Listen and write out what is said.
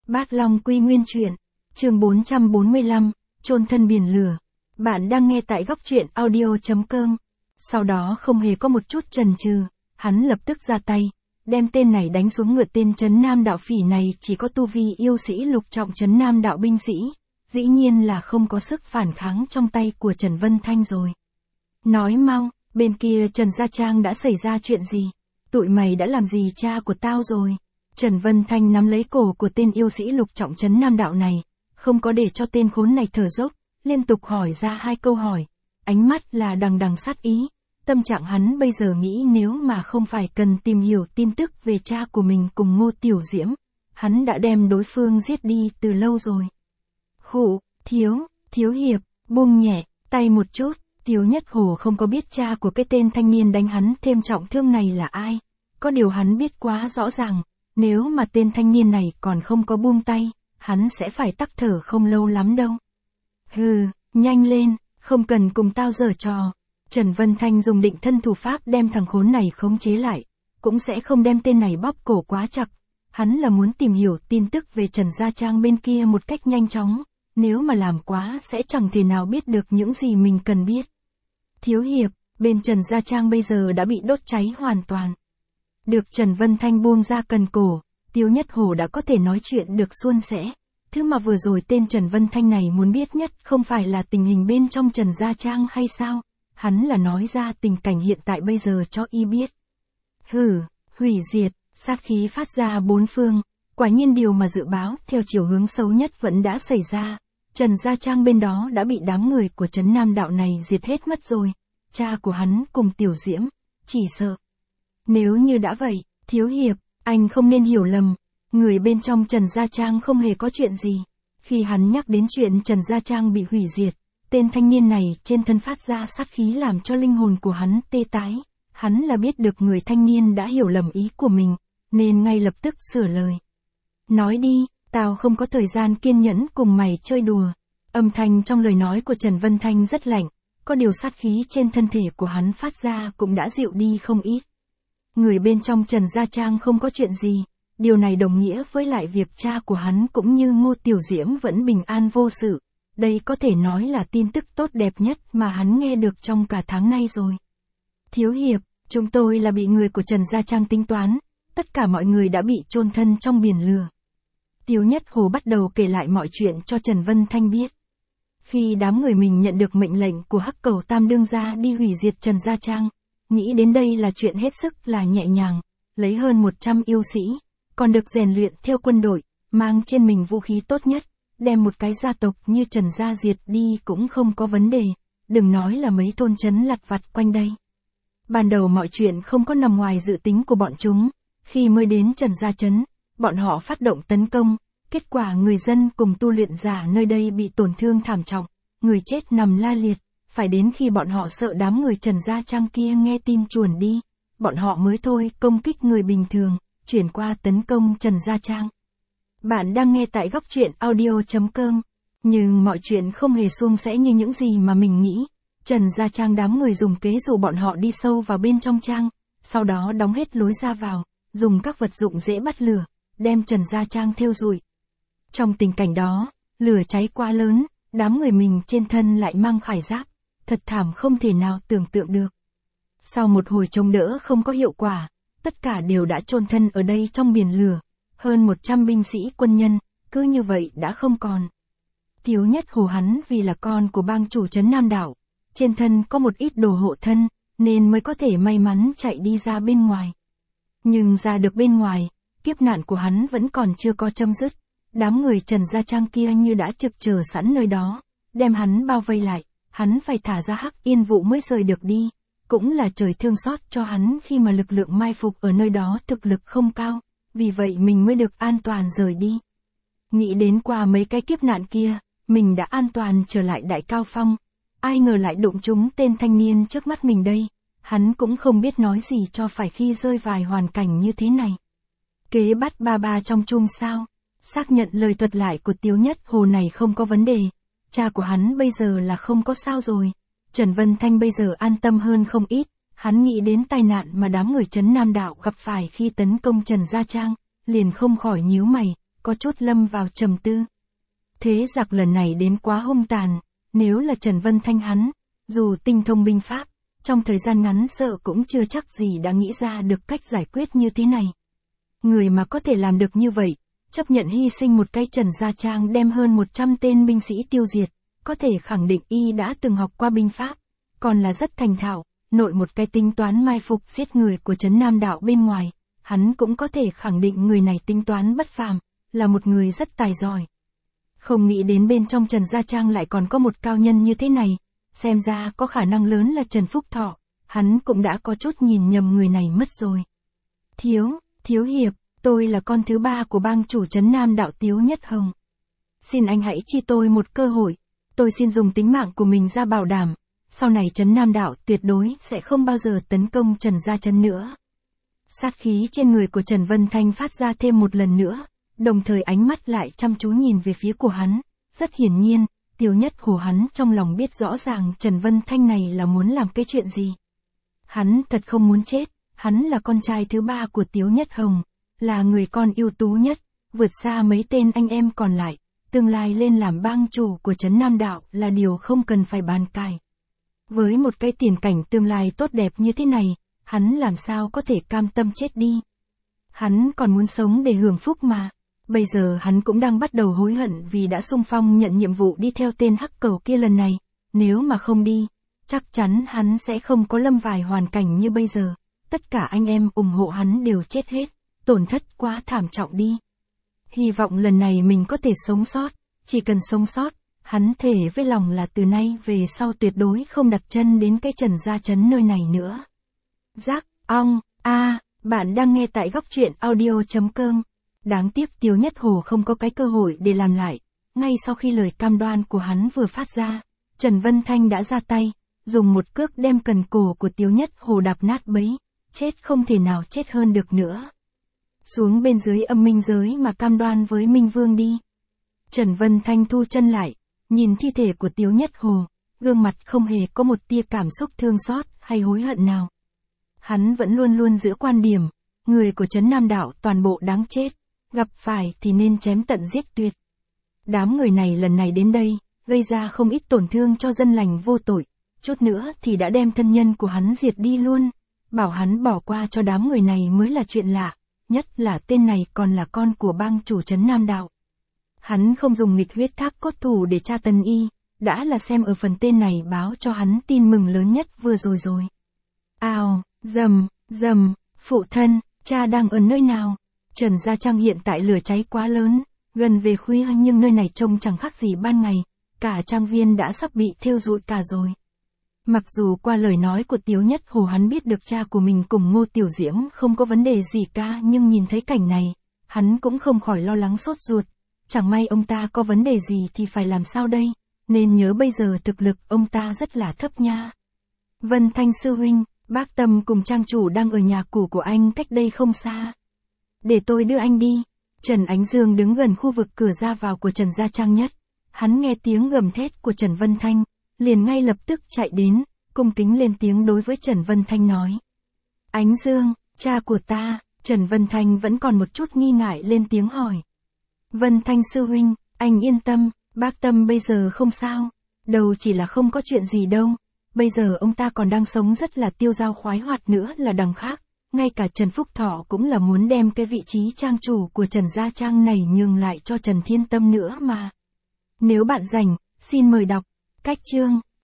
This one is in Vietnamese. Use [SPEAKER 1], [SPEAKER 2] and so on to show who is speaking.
[SPEAKER 1] Bát Long Quy Nguyên Truyện, chương 445, chôn thân biển lửa. Bạn đang nghe tại góc truyện audio.com. Sau đó không hề có một chút chần chừ, hắn lập tức ra tay, đem tên này đánh xuống ngựa. Tên Trấn Nam đạo phỉ này chỉ có tu vi yêu sĩ lục trọng Trấn Nam đạo binh sĩ, dĩ nhiên là không có sức phản kháng trong tay của Trần Vân Thanh rồi. Nói mau, bên kia Trần Gia Trang đã xảy ra chuyện gì? Tụi mày đã làm gì cha của tao rồi? Trần Vân Thanh nắm lấy cổ của tên yêu sĩ lục trọng Trấn Nam đạo này, không có để cho tên khốn này thở dốc, liên tục hỏi ra 2 câu hỏi, ánh mắt là đằng đằng sát ý. Tâm trạng hắn bây giờ nghĩ nếu mà không phải cần tìm hiểu tin tức về cha của mình cùng Ngô Tiểu Diễm, hắn đã đem đối phương giết đi từ lâu rồi. Khụ, thiếu hiệp, buông nhẹ tay một chút. Tiếu Nhất Hồ không có biết cha của cái tên thanh niên đánh hắn thêm trọng thương này là ai. Có điều hắn biết quá rõ ràng, nếu mà tên thanh niên này còn không có buông tay, hắn sẽ phải tắc thở không lâu lắm đâu. Hừ, nhanh lên, không cần cùng tao giở trò. Trần Vân Thanh dùng định thân thủ pháp đem thằng khốn này khống chế lại, cũng sẽ không đem tên này bóp cổ quá chặt. Hắn là muốn tìm hiểu tin tức về Trần Gia Trang bên kia một cách nhanh chóng, nếu mà làm quá sẽ chẳng thể nào biết được những gì mình cần biết. Thiếu hiệp, bên Trần Gia Trang bây giờ đã bị đốt cháy hoàn toàn. Được Trần Vân Thanh buông ra cần cổ, Tiếu Nhất Hồ đã có thể nói chuyện được suôn sẻ. Thứ mà vừa rồi tên Trần Vân Thanh này muốn biết nhất không phải là tình hình bên trong Trần Gia Trang hay sao, hắn là nói ra tình cảnh hiện tại bây giờ cho y biết. Hừ, hủy diệt, sát khí phát ra 4 phương, quả nhiên điều mà dự báo theo chiều hướng xấu nhất vẫn đã xảy ra. Trần Gia Trang bên đó đã bị đám người của Trấn Nam đạo này diệt hết mất rồi, cha của hắn cùng Tiểu Diễm, chỉ sợ. Nếu như đã vậy, thiếu hiệp, anh không nên hiểu lầm, người bên trong Trần Gia Trang không hề có chuyện gì. Khi hắn nhắc đến chuyện Trần Gia Trang bị hủy diệt, tên thanh niên này trên thân phát ra sát khí làm cho linh hồn của hắn tê tái. Hắn là biết được người thanh niên đã hiểu lầm ý của mình, nên ngay lập tức sửa lời. Nói đi, tao không có thời gian kiên nhẫn cùng mày chơi đùa. Âm thanh trong lời nói của Trần Vân Thanh rất lạnh, có điều sát khí trên thân thể của hắn phát ra cũng đã dịu đi không ít. Người bên trong Trần Gia Trang không có chuyện gì, điều này đồng nghĩa với lại việc cha của hắn cũng như Ngô Tiểu Diễm vẫn bình an vô sự. Đây có thể nói là tin tức tốt đẹp nhất mà hắn nghe được trong cả tháng nay rồi. Thiếu hiệp, chúng tôi là bị người của Trần Gia Trang tính toán, tất cả mọi người đã bị chôn thân trong biển lửa. Tiếu Nhất Hồ bắt đầu kể lại mọi chuyện cho Trần Vân Thanh biết. Khi đám người mình nhận được mệnh lệnh của Hắc Cẩu Tam Đương gia đi hủy diệt Trần Gia Trang, nghĩ đến đây là chuyện hết sức là nhẹ nhàng, lấy hơn 100 yêu sĩ, còn được rèn luyện theo quân đội, mang trên mình vũ khí tốt nhất, đem một cái gia tộc như Trần Gia diệt đi cũng không có vấn đề, đừng nói là mấy thôn trấn lặt vặt quanh đây. Ban đầu mọi chuyện không có nằm ngoài dự tính của bọn chúng, khi mới đến Trần Gia Trấn, bọn họ phát động tấn công, kết quả người dân cùng tu luyện giả nơi đây bị tổn thương thảm trọng, người chết nằm la liệt, phải đến khi bọn họ sợ đám người Trần Gia Trang kia nghe tin chuồn đi, bọn họ mới thôi công kích người bình thường, chuyển qua tấn công Trần Gia Trang. Bạn đang nghe tại góc truyện audio.com, nhưng mọi chuyện không hề suôn sẻ như những gì mà mình nghĩ. Trần Gia Trang đám người dùng kế dụ bọn họ đi sâu vào bên trong trang, sau đó đóng hết lối ra vào, dùng các vật dụng dễ bắt lửa, đem Trần Gia Trang thiêu rụi. Trong tình cảnh đó, lửa cháy quá lớn, đám người mình trên thân lại mang khải giáp, thật thảm không thể nào tưởng tượng được. Sau một hồi chống đỡ không có hiệu quả, tất cả đều đã chôn thân ở đây trong biển lửa, hơn 100 binh sĩ quân nhân, cứ như vậy đã không còn. Tiếu Nhất Hồ hắn vì là con của bang chủ Trấn Nam đạo, trên thân có một ít đồ hộ thân, nên mới có thể may mắn chạy đi ra bên ngoài. Nhưng ra được bên ngoài, kiếp nạn của hắn vẫn còn chưa có chấm dứt. Đám người Trần Gia Trang kia như đã trực chờ sẵn nơi đó, đem hắn bao vây lại, hắn phải thả ra Hắc Yên Vụ mới rời được đi. Cũng là trời thương xót cho hắn khi mà lực lượng mai phục ở nơi đó thực lực không cao, vì vậy mình mới được an toàn rời đi. Nghĩ đến qua mấy cái kiếp nạn kia, mình đã an toàn trở lại Đại Cao Phong. Ai ngờ lại đụng trúng tên thanh niên trước mắt mình đây, hắn cũng không biết nói gì cho phải khi rơi vào hoàn cảnh như thế này. Kế bắt ba trong chum sao? Xác nhận lời thuật lại của Tiếu Nhất Hồ này không có vấn đề, cha của hắn bây giờ là không có sao rồi. Trần Vân Thanh bây giờ an tâm hơn không ít, hắn nghĩ đến tai nạn mà đám người Trấn Nam đạo gặp phải khi tấn công Trần Gia Trang, liền không khỏi nhíu mày, có chút lâm vào trầm tư. Thế giặc lần này đến quá hung tàn, nếu là Trần Vân Thanh hắn, dù tinh thông binh pháp, trong thời gian ngắn sợ cũng chưa chắc gì đã nghĩ ra được cách giải quyết như thế này. Người mà có thể làm được như vậy, chấp nhận hy sinh một cái Trần Gia Trang đem hơn 100 tên binh sĩ tiêu diệt, có thể khẳng định y đã từng học qua binh pháp, còn là rất thành thạo, nội một cái tính toán mai phục giết người của Trấn Nam Đạo bên ngoài, hắn cũng có thể khẳng định người này tính toán bất phàm, là một người rất tài giỏi. Không nghĩ đến bên trong Trần Gia Trang lại còn có một cao nhân như thế này, xem ra có khả năng lớn là Trần Phúc Thọ, hắn cũng đã có chút nhìn nhầm người này mất rồi. Thiếu hiệp, tôi là con thứ ba của bang chủ Trấn Nam Đạo Tiếu Nhất Hồng. Xin anh hãy chi tôi một cơ hội, tôi xin dùng tính mạng của mình ra bảo đảm, sau này Trấn Nam Đạo tuyệt đối sẽ không bao giờ tấn công Trần Gia Trấn nữa. Sát khí trên người của Trần Vân Thanh phát ra thêm một lần nữa, đồng thời ánh mắt lại chăm chú nhìn về phía của hắn, rất hiển nhiên, Tiếu Nhất Hồ hắn trong lòng biết rõ ràng Trần Vân Thanh này là muốn làm cái chuyện gì. Hắn thật không muốn chết, hắn là con trai thứ ba của Tiếu Nhất Hồng, là người con ưu tú nhất, vượt xa mấy tên anh em còn lại, tương lai lên làm bang chủ của Trấn Nam Đạo là điều không cần phải bàn cãi. Với một cái tiền cảnh tương lai tốt đẹp như thế này, hắn làm sao có thể cam tâm chết đi. Hắn còn muốn sống để hưởng phúc mà. Bây giờ hắn cũng đang bắt đầu hối hận vì đã xung phong nhận nhiệm vụ đi theo tên hắc cẩu kia lần này, nếu mà không đi, chắc chắn hắn sẽ không có lâm vài hoàn cảnh như bây giờ, tất cả anh em ủng hộ hắn đều chết hết, tổn thất quá thảm trọng đi. Hy vọng lần này mình có thể sống sót, chỉ cần sống sót, hắn thề với lòng là từ nay về sau tuyệt đối không đặt chân đến cái Trần Gia Trấn nơi này nữa. Bạn đang nghe tại góc truyện audio.com. Đáng tiếc Tiếu Nhất Hồ không có cái cơ hội để làm lại, ngay sau khi lời cam đoan của hắn vừa phát ra, Trần Vân Thanh đã ra tay, dùng một cước đem cần cổ của Tiếu Nhất Hồ đạp nát bấy, chết không thể nào chết hơn được nữa. Xuống bên dưới âm minh giới mà cam đoan với Minh Vương đi. Trần Vân Thanh thu chân lại, nhìn thi thể của Tiếu Nhất Hồ, gương mặt không hề có một tia cảm xúc thương xót hay hối hận nào. Hắn vẫn luôn luôn giữ quan điểm, người của Trấn Nam Đạo toàn bộ đáng chết, gặp phải thì nên chém tận giết tuyệt. Đám người này lần này đến đây, gây ra không ít tổn thương cho dân lành vô tội, chút nữa thì đã đem thân nhân của hắn diệt đi luôn, bảo hắn bỏ qua cho đám người này mới là chuyện lạ, nhất là tên này còn là con của bang chủ Trấn Nam Đạo. Hắn không dùng nghịch huyết thác cốt thủ để tra tấn y, đã là xem ở phần tên này báo cho hắn tin mừng lớn nhất vừa rồi. Dầm, phụ thân, cha đang ở nơi nào? Trần Gia Trang hiện tại lửa cháy quá lớn, gần về khuya nhưng nơi này trông chẳng khác gì ban ngày, cả trang viên đã sắp bị thiêu rụi cả rồi. Mặc dù qua lời nói của Tiếu Nhất Hồ hắn biết được cha của mình cùng Ngô Tiểu Diễm không có vấn đề gì cả, nhưng nhìn thấy cảnh này, hắn cũng không khỏi lo lắng sốt ruột, chẳng may ông ta có vấn đề gì thì phải làm sao đây, nên nhớ bây giờ thực lực ông ta rất là thấp nha. Vân Thanh sư huynh, bác Tâm cùng trang chủ đang ở nhà cũ của anh cách đây không xa. Để tôi đưa anh đi. Trần Ánh Dương đứng gần khu vực cửa ra vào của Trần Gia Trang nhất. Hắn nghe tiếng gầm thét của Trần Vân Thanh, liền ngay lập tức chạy đến, cung kính lên tiếng đối với Trần Vân Thanh nói. Ánh Dương, cha của ta. Trần Vân Thanh vẫn còn một chút nghi ngại lên tiếng hỏi. Vân Thanh sư huynh, anh yên tâm, bác Tâm bây giờ không sao, đâu chỉ là không có chuyện gì đâu. Bây giờ ông ta còn đang sống rất là tiêu dao khoái hoạt nữa là đằng khác, ngay cả Trần Phúc Thọ cũng là muốn đem cái vị trí trang chủ của Trần Gia Trang này nhường lại cho Trần Thiên Tâm nữa mà. Nếu bạn rảnh, xin mời đọc cách chương